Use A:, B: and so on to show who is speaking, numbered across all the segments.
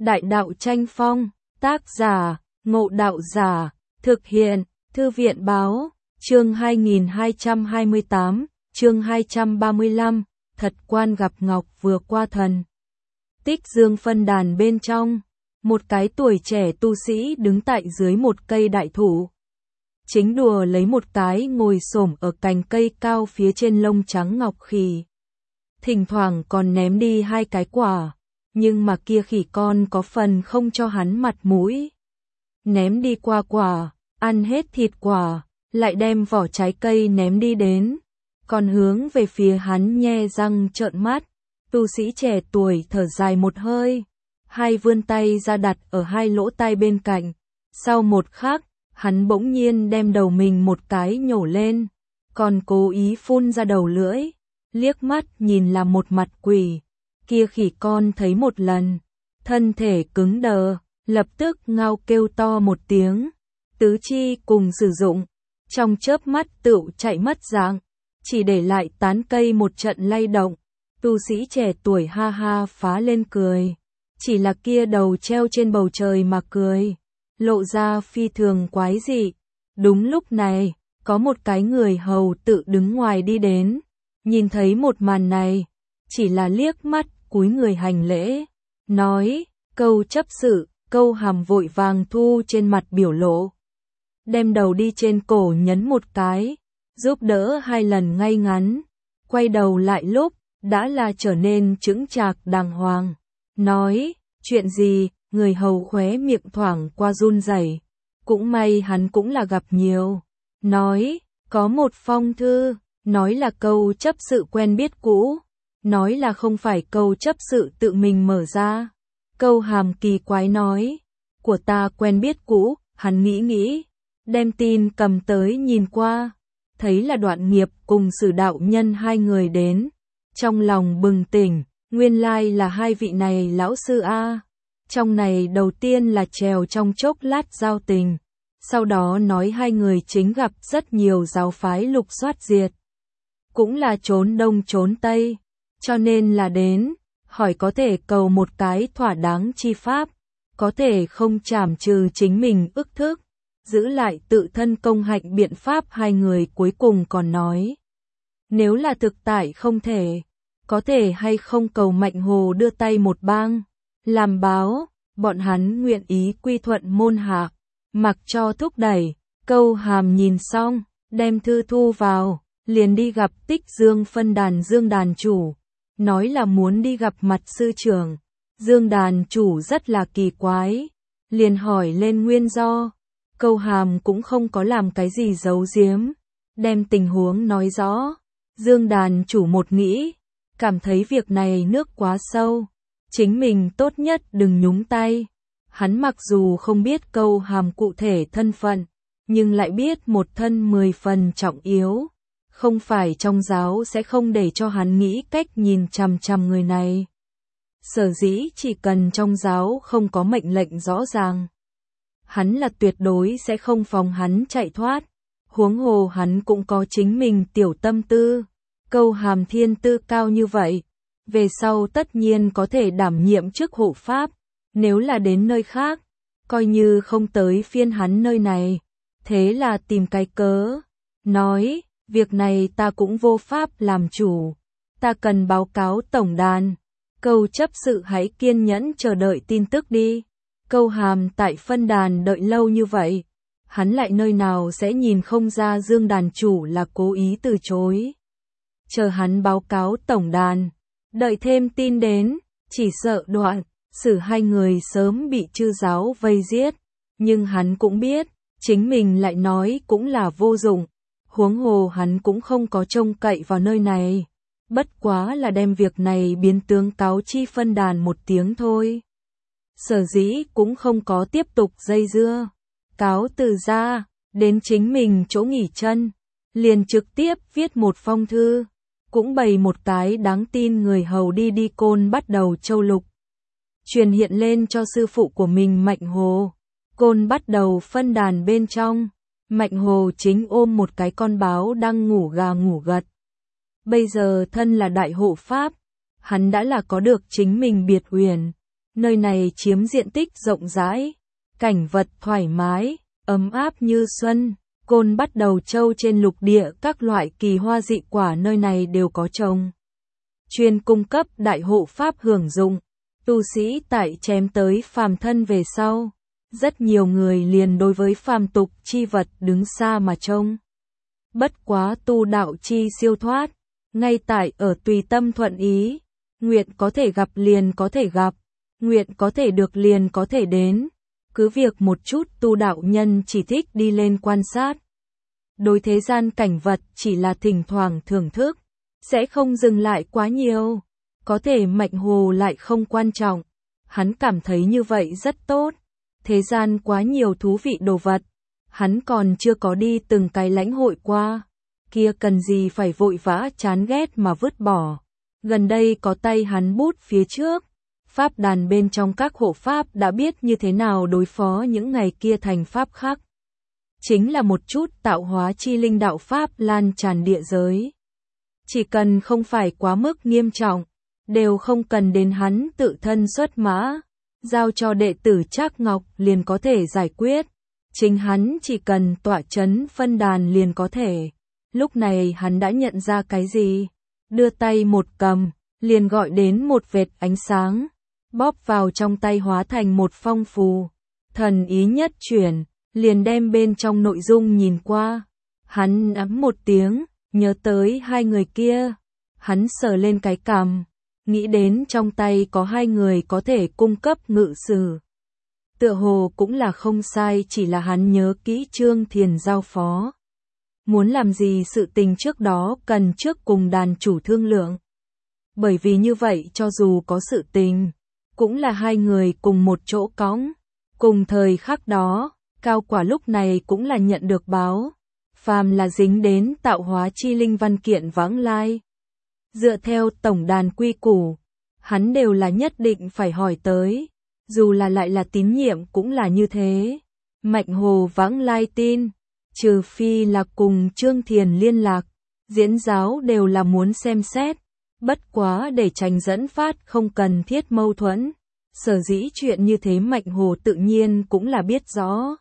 A: Đại đạo tranh phong, tác giả, Ngộ Đạo Giả, thực hiện, Thư viện báo, chương 2228, chương 235, Thật Quan gặp Ngọc vừa qua thần. Tích Dương phân đàn bên trong, một cái tuổi trẻ tu sĩ đứng tại dưới một cây đại thụ. Chính đùa lấy một cái ngồi xổm ở cành cây cao phía trên lông trắng ngọc khỉ. Thỉnh thoảng còn ném đi 2 cái quả, nhưng mà kia khỉ con có phần không cho hắn mặt mũi. Ném đi qua quả, ăn hết thịt quả, lại đem vỏ trái cây ném đi đến, còn hướng về phía hắn nhe răng trợn mắt. Tu sĩ trẻ tuổi thở dài một hơi, hai vươn tay ra đặt ở 2 lỗ tai bên cạnh. Sau một khắc, hắn bỗng nhiên đem đầu mình một cái nhổ lên, còn cố ý phun ra đầu lưỡi, liếc mắt nhìn là một mặt quỷ. Kia khỉ con thấy một lần, thân thể cứng đờ, lập tức ngao kêu to một tiếng, tứ chi cùng sử dụng, trong chớp mắt tựu chạy mất dạng, chỉ để lại tán cây một trận lay động. Tu sĩ trẻ tuổi ha ha phá lên cười, chỉ là kia đầu treo trên bầu trời mà cười, lộ ra phi thường quái dị. Đúng lúc này, có một cái người hầu tự đứng ngoài đi đến, nhìn thấy một màn này, chỉ là liếc mắt cúi người hành lễ, nói, Câu chấp sự. Câu Hàm vội vàng thu trên mặt biểu lộ, đem đầu đi trên cổ nhấn một cái, giúp đỡ 2 lần ngay ngắn, quay đầu lại lúc, đã là trở nên chững chạc đàng hoàng, nói, chuyện gì, người hầu khóe miệng thoảng qua run rẩy, cũng may hắn cũng là gặp nhiều, nói, có một phong thư, nói là Câu chấp sự quen biết cũ, nói là không phải Câu chấp sự tự mình mở ra. Câu Hàm kỳ quái nói, của ta quen biết cũ. Hắn nghĩ, đem tin cầm tới nhìn qua, thấy là Đoạn Nghiệp cùng Sử đạo nhân 2 người đến, trong lòng bừng tỉnh, nguyên lai là 2 vị này lão sư a. Trong này đầu tiên là trèo trong chốc lát giao tình, sau đó nói 2 người chính gặp rất nhiều giáo phái lục soát diệt, cũng là trốn đông trốn tây, cho nên là đến hỏi có thể cầu một cái thỏa đáng chi pháp, có thể không trảm trừ chính mình ức thức, giữ lại tự thân công hạnh biện pháp. 2 người cuối cùng còn nói, nếu là thực tại không thể, có thể hay không cầu Mạnh Hồ đưa tay một bang, làm báo, bọn hắn nguyện ý quy thuận môn hạ, mặc cho thúc đẩy. Câu Hàm nhìn xong, đem thư thu vào, liền đi gặp Tích Dương phân đàn Dương đàn chủ. Nói là muốn đi gặp mặt sư trưởng. Dương đàn chủ rất là kỳ quái, liền hỏi lên nguyên do. Câu Hàm cũng không có làm cái gì giấu giếm, đem tình huống nói rõ. Dương đàn chủ một nghĩ, cảm thấy việc này nước quá sâu, chính mình tốt nhất đừng nhúng tay. Hắn mặc dù không biết Câu Hàm cụ thể thân phận, nhưng lại biết một thân 10 phần trọng yếu. Không phải trong giáo sẽ không để cho hắn nghĩ cách nhìn chằm chằm người này. Sở dĩ chỉ cần trong giáo không có mệnh lệnh rõ ràng, hắn là tuyệt đối sẽ không phóng hắn chạy thoát. Huống hồ hắn cũng có chính mình tiểu tâm tư. Câu Hàm thiên tư cao như vậy, về sau tất nhiên có thể đảm nhiệm chức hộ pháp. Nếu là đến nơi khác, coi như không tới phiên hắn nơi này, thế là tìm cái cớ, nói, việc này ta cũng vô pháp làm chủ, ta cần báo cáo tổng đàn. Câu chấp sự hãy kiên nhẫn chờ đợi tin tức đi. Câu Hàm tại phân đàn đợi lâu như vậy, hắn lại nơi nào sẽ nhìn không ra Dương đàn chủ là cố ý từ chối. Chờ hắn báo cáo tổng đàn, đợi thêm tin đến, chỉ sợ Đoạn, Sử 2 người sớm bị chư giáo vây giết, nhưng hắn cũng biết, chính mình lại nói cũng là vô dụng. Huống hồ hắn cũng không có trông cậy vào nơi này, bất quá là đem việc này biến tướng cáo chi phân đàn một tiếng thôi. Sở dĩ cũng không có tiếp tục dây dưa, cáo từ ra, đến chính mình chỗ nghỉ chân, liền trực tiếp viết một phong thư, cũng bày một cái đáng tin người hầu đi Côn Bắt Đầu Châu Lục, truyền hiện lên cho sư phụ của mình Mạnh Hồ. Côn Bắt Đầu phân đàn bên trong, Mạnh Hồ chính ôm một cái con báo đang ngủ gà ngủ gật. Bây giờ thân là đại hộ pháp, hắn đã là có được chính mình biệt uyển, Nơi này chiếm diện tích rộng rãi, cảnh vật thoải mái, ấm áp như xuân. Côn Bắt Đầu Châu trên lục địa, các loại kỳ hoa dị quả nơi này đều có trồng, chuyên cung cấp đại hộ pháp hưởng dụng. Tu sĩ tại chém tới phàm thân về sau, rất nhiều người liền đối với phàm tục chi vật đứng xa mà trông. Bất quá tu đạo chi siêu thoát, ngay tại ở tùy tâm thuận ý, nguyện có thể gặp liền có thể gặp, nguyện có thể được liền có thể đến. Cứ việc một chút tu đạo nhân chỉ thích đi lên quan sát, đối thế gian cảnh vật chỉ là thỉnh thoảng thưởng thức, sẽ không dừng lại quá nhiều. Có thể Mạnh Hồ lại không quan trọng, hắn cảm thấy như vậy rất tốt. Thế gian quá nhiều thú vị đồ vật, hắn còn chưa có đi từng cái lãnh hội qua, kia cần gì phải vội vã chán ghét mà vứt bỏ. Gần đây có tay hắn bút phía trước, pháp đàn bên trong các hộ pháp đã biết như thế nào đối phó những ngày kia thành pháp khắc. Chính là một chút tạo hóa chi linh đạo pháp lan tràn địa giới. Chỉ cần không phải quá mức nghiêm trọng, đều không cần đến hắn tự thân xuất mã, giao cho đệ tử Trác Ngọc liền có thể giải quyết. Chính hắn chỉ cần tọa chấn phân đàn liền có thể. Lúc này hắn đã nhận ra cái gì, đưa tay một cầm, liền gọi đến một vệt ánh sáng, bóp vào trong tay hóa thành một phong phù. Thần ý nhất chuyển, liền đem bên trong nội dung nhìn qua. Hắn ấm một tiếng, nhớ tới hai người kia. Hắn sờ lên cái cằm, nghĩ đến trong tay có hai người có thể cung cấp ngự sử. Tựa hồ cũng là không sai, chỉ là hắn nhớ kỹ Trương Thiền giao phó. Muốn làm gì sự tình trước đó cần trước cùng đàn chủ thương lượng. Bởi vì như vậy cho dù có sự tình, cũng là hai người cùng một chỗ cõng. Cùng thời khắc đó, Cao Quả lúc này cũng là nhận được báo. Phàm là dính đến tạo hóa chi linh văn kiện vãng lai. Dựa theo tổng đàn quy củ, hắn đều là nhất định phải hỏi tới. Dù là lại là tín nhiệm cũng là như thế. Mạnh Hồ vãng lai tin, trừ phi là cùng Trương Thiền liên lạc, diễn giáo đều là muốn xem xét. Bất quá để tránh dẫn phát không cần thiết mâu thuẫn. Sở dĩ chuyện như thế Mạnh Hồ tự nhiên cũng là biết rõ.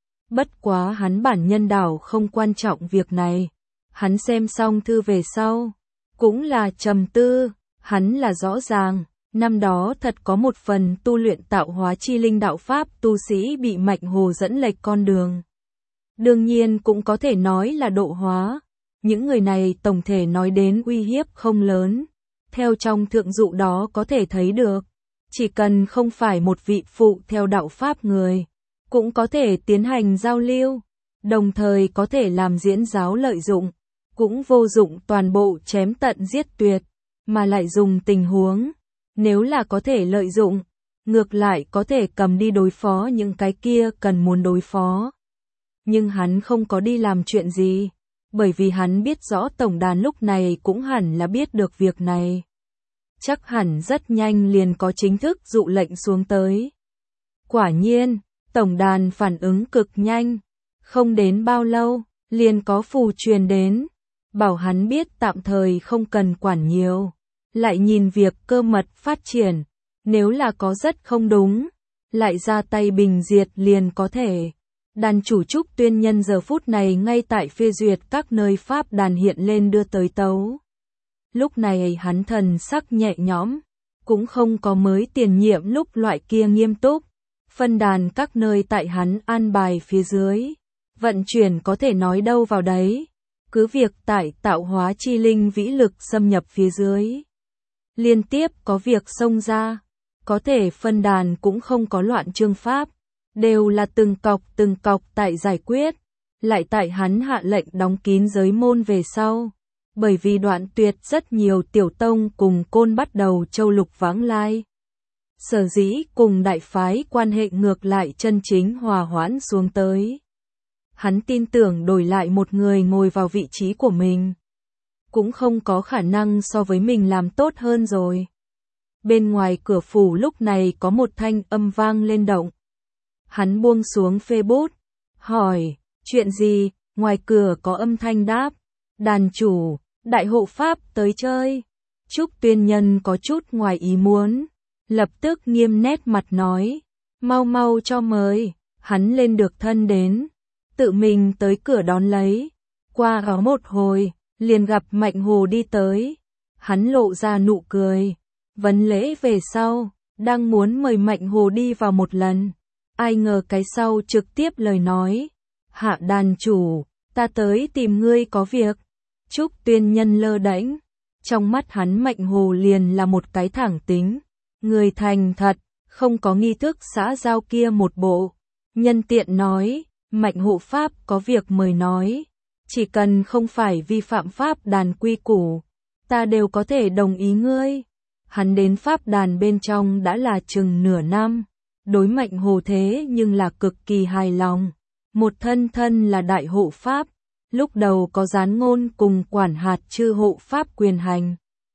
A: Bất quá hắn bản nhân đảo không quan trọng việc này. Hắn xem xong thư về sau, cũng là trầm tư. Hắn là rõ ràng, năm đó thật có một phần tu luyện tạo hóa chi linh đạo pháp tu sĩ bị Mạnh Hồ dẫn lệch con đường. Đương nhiên cũng có thể nói là độ hóa. Những người này tổng thể nói đến uy hiếp không lớn. Theo trong thượng dụ đó có thể thấy được, chỉ cần không phải một vị phụ theo đạo pháp người, cũng có thể tiến hành giao lưu, đồng thời có thể làm diễn giáo lợi dụng, cũng vô dụng toàn bộ chém tận giết tuyệt, mà lại dùng tình huống, nếu là có thể lợi dụng, ngược lại có thể cầm đi đối phó những cái kia cần muốn đối phó. Nhưng hắn không có đi làm chuyện gì, bởi vì hắn biết rõ tổng đàn lúc này cũng hẳn là biết được việc này. Chắc hẳn rất nhanh liền có chính thức dụ lệnh xuống tới. Quả nhiên, tổng đàn phản ứng cực nhanh, không đến bao lâu, liền có phù truyền đến, bảo hắn biết tạm thời không cần quản nhiều, lại nhìn việc cơ mật phát triển, nếu là có rất không đúng, lại ra tay bình diệt liền có thể. Đàn chủ Trúc Tuyên Nhân giờ phút này ngay tại phê duyệt các nơi pháp đàn hiện lên đưa tới tấu. Lúc này hắn thần sắc nhẹ nhõm, cũng không có mới tiền nhiệm lúc loại kia nghiêm túc. Phân đàn các nơi tại hắn an bài phía dưới, vận chuyển có thể nói đâu vào đấy. Cứ việc tại tạo hóa chi linh vĩ lực xâm nhập phía dưới, liên tiếp có việc xông ra, có thể phân đàn cũng không có loạn chương pháp, đều là từng cọc tại giải quyết, lại tại hắn hạ lệnh đóng kín giới môn về sau. Bởi vì đoạn tuyệt rất nhiều tiểu tông cùng Côn Bắt Đầu Châu lục vãng lai. Sở dĩ cùng đại phái quan hệ ngược lại chân chính hòa hoãn xuống tới. Hắn tin tưởng đổi lại một người ngồi vào vị trí của mình, cũng không có khả năng so với mình làm tốt hơn rồi. Bên ngoài cửa phủ lúc này có một thanh âm vang lên động. Hắn buông xuống phê bút, hỏi, chuyện gì? Ngoài cửa có âm thanh đáp, đàn chủ, đại hộ pháp tới chơi. Trúc Tuyên Nhân có chút ngoài ý muốn, lập tức nghiêm nét mặt nói, mau mau cho mời. Hắn lên được thân đến, tự mình tới cửa đón lấy. Qua đó một hồi, liền gặp Mạnh Hồ đi tới. Hắn lộ ra nụ cười, vấn lễ về sau, đang muốn mời Mạnh Hồ đi vào một lần. Ai ngờ cái sau trực tiếp lời nói, Hạ đàn chủ, ta tới tìm ngươi có việc. Trúc Tuyên Nhân lơ đễnh, trong mắt hắn Mạnh Hồ liền là một cái thẳng tính, người thành thật, không có nghi thức xã giao kia một bộ. Nhân tiện nói, Mạnh hộ pháp có việc mời nói, chỉ cần không phải vi phạm pháp đàn quy củ, ta đều có thể đồng ý ngươi. Hắn đến pháp đàn bên trong đã là chừng nửa năm, đối Mạnh Hồ thế nhưng là cực kỳ hài lòng. Một thân thân là đại hộ pháp, lúc đầu có gián ngôn cùng quản hạt chư hộ pháp quyền hành.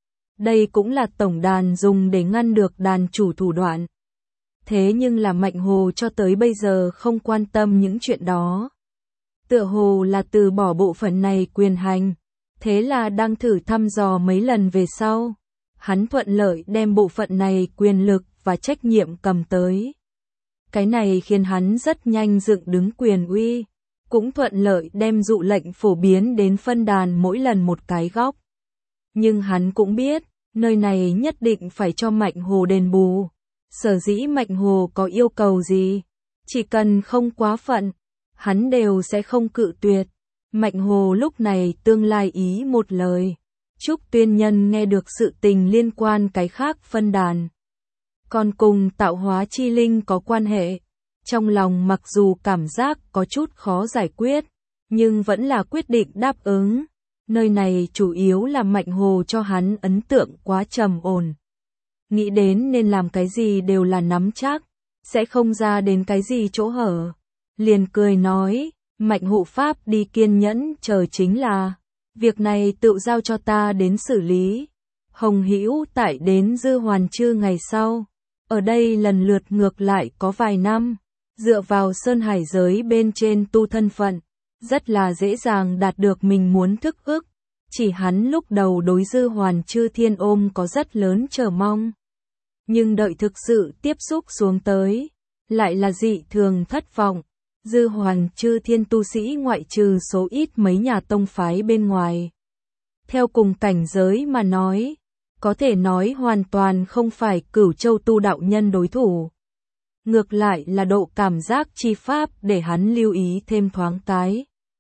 A: Đây cũng là tổng đàn dùng để ngăn được đàn chủ thủ đoạn. Thế nhưng là Mạnh Hồ cho tới bây giờ không quan tâm những chuyện đó. Tựa hồ là từ bỏ bộ phận này quyền hành. Thế là đang thử thăm dò mấy lần về sau. Hắn thuận lợi đem bộ phận này quyền lực và trách nhiệm cầm tới. Cái này khiến hắn rất nhanh dựng đứng quyền uy. Cũng thuận lợi đem dụ lệnh phổ biến đến phân đàn mỗi lần một cái góc. Nhưng hắn cũng biết, nơi này nhất định phải cho Mạnh Hồ đền bù. Sở dĩ Mạnh Hồ có yêu cầu gì, chỉ cần không quá phận, hắn đều sẽ không cự tuyệt. Mạnh Hồ lúc này tương lai ý một lời. Trúc Tuyên Nhân nghe được sự tình liên quan cái khác phân đàn, còn cùng tạo hóa chi linh có quan hệ. Trong lòng mặc dù cảm giác có chút khó giải quyết, nhưng vẫn là quyết định đáp ứng. Nơi này chủ yếu là Mạnh Hồ cho hắn ấn tượng quá trầm ổn. Nghĩ đến nên làm cái gì đều là nắm chắc, sẽ không ra đến cái gì chỗ hở. Liền cười nói, Mạnh hộ pháp đi kiên nhẫn chờ chính là, việc này tự giao cho ta đến xử lý. Hồng Hữu tại đến Dư Hoàn Chư ngày sau, ở đây lần lượt ngược lại có vài năm, dựa vào sơn hải giới bên trên tu thân phận, rất là dễ dàng đạt được mình muốn thức ức. Chỉ hắn lúc đầu đối Dư Hoàn Chư Thiên ôm có rất lớn chờ mong. Nhưng đợi thực sự tiếp xúc xuống tới, lại là dị thường thất vọng. Dư Hoàn Chư Thiên tu sĩ ngoại trừ số ít mấy nhà tông phái bên ngoài. Theo cùng cảnh giới mà nói, có thể nói hoàn toàn không phải Cửu Châu tu đạo nhân đối thủ. Ngược lại là độ cảm giác chi pháp để hắn lưu ý thêm thoáng cái.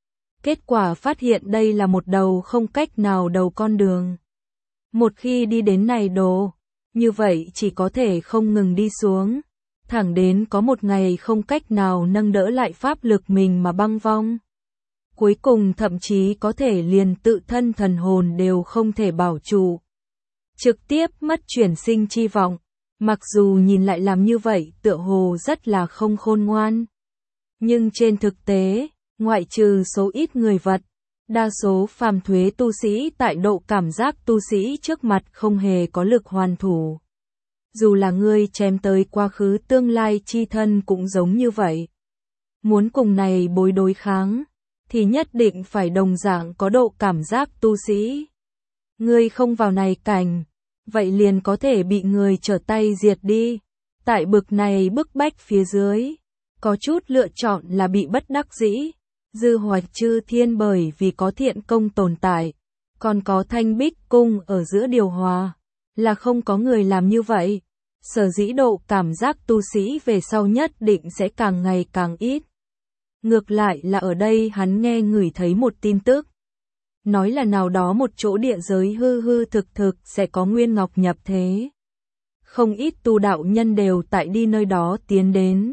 A: Kết quả phát hiện đây là một đầu không cách nào đầu con đường. Một khi đi đến này đồ, như vậy chỉ có thể không ngừng đi xuống, thẳng đến có một ngày không cách nào nâng đỡ lại pháp lực mình mà băng vong. Cuối cùng thậm chí có thể liền tự thân thần hồn đều không thể bảo trụ. Trực tiếp mất chuyển sinh chi vọng, mặc dù nhìn lại làm như vậy tựa hồ rất là không khôn ngoan. Nhưng trên thực tế, ngoại trừ số ít người vật, đa số phàm thuế tu sĩ tại độ cảm giác tu sĩ trước mặt không hề có lực hoàn thủ. Dù là ngươi chém tới quá khứ tương lai chi thân cũng giống như vậy. Muốn cùng này bối đối kháng, thì nhất định phải đồng dạng có độ cảm giác tu sĩ. Ngươi không vào này cảnh, vậy liền có thể bị người trở tay diệt đi. Tại bực này bức bách phía dưới, có chút lựa chọn là bị bất đắc dĩ. Dư Hoạch Chư Thiên bởi vì có thiện công tồn tại, còn có Thanh Bích Cung ở giữa điều hòa, là không có người làm như vậy. Sở dĩ độ cảm giác tu sĩ về sau nhất định sẽ càng ngày càng ít. Ngược lại là ở đây hắn nghe ngửi thấy một tin tức. Nói là nào đó một chỗ địa giới hư hư thực thực sẽ có Nguyên Ngọc nhập thế. Không ít tu đạo nhân đều tại đi nơi đó tiến đến.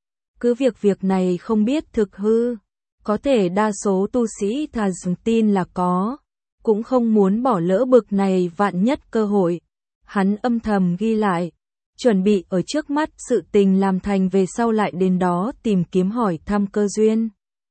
A: Cứ việc này không biết thực hư, có thể đa số tu sĩ thà dùng tin là có, cũng không muốn bỏ lỡ bực này vạn nhất cơ hội. Hắn âm thầm ghi lại, chuẩn bị ở trước mắt sự tình làm thành về sau lại đến đó tìm kiếm hỏi thăm cơ duyên.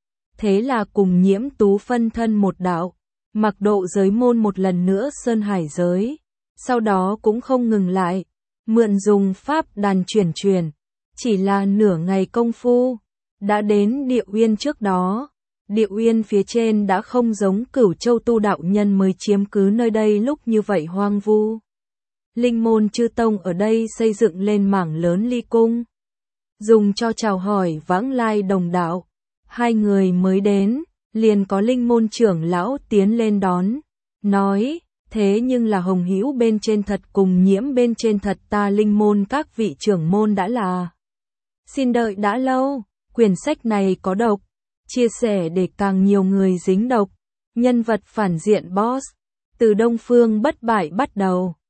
A: Thế là cùng Nhiễm Tú phân thân một đạo, mặc độ giới môn một lần nữa sơn hải giới, sau đó cũng không ngừng lại, mượn dùng pháp đàn chuyển, chỉ là nửa ngày công phu, đã đến Địa Uyên trước đó. Địa Uyên phía trên đã không giống Cửu Châu tu đạo nhân mới chiếm cứ nơi đây lúc như vậy hoang vu. Linh môn chư tông ở đây xây dựng lên mảng lớn ly cung, dùng cho chào hỏi vãng lai đồng đạo. Hai người mới đến, liền có linh môn trưởng lão tiến lên đón, nói, thế nhưng là Hồng Hữu bên trên thật cùng Nhiễm bên trên thật, ta linh môn các vị trưởng môn đã là xin đợi đã lâu, quyển sách này có độc, chia sẻ để càng nhiều người dính độc. Nhân vật phản diện boss, từ Đông Phương bất bại bắt đầu.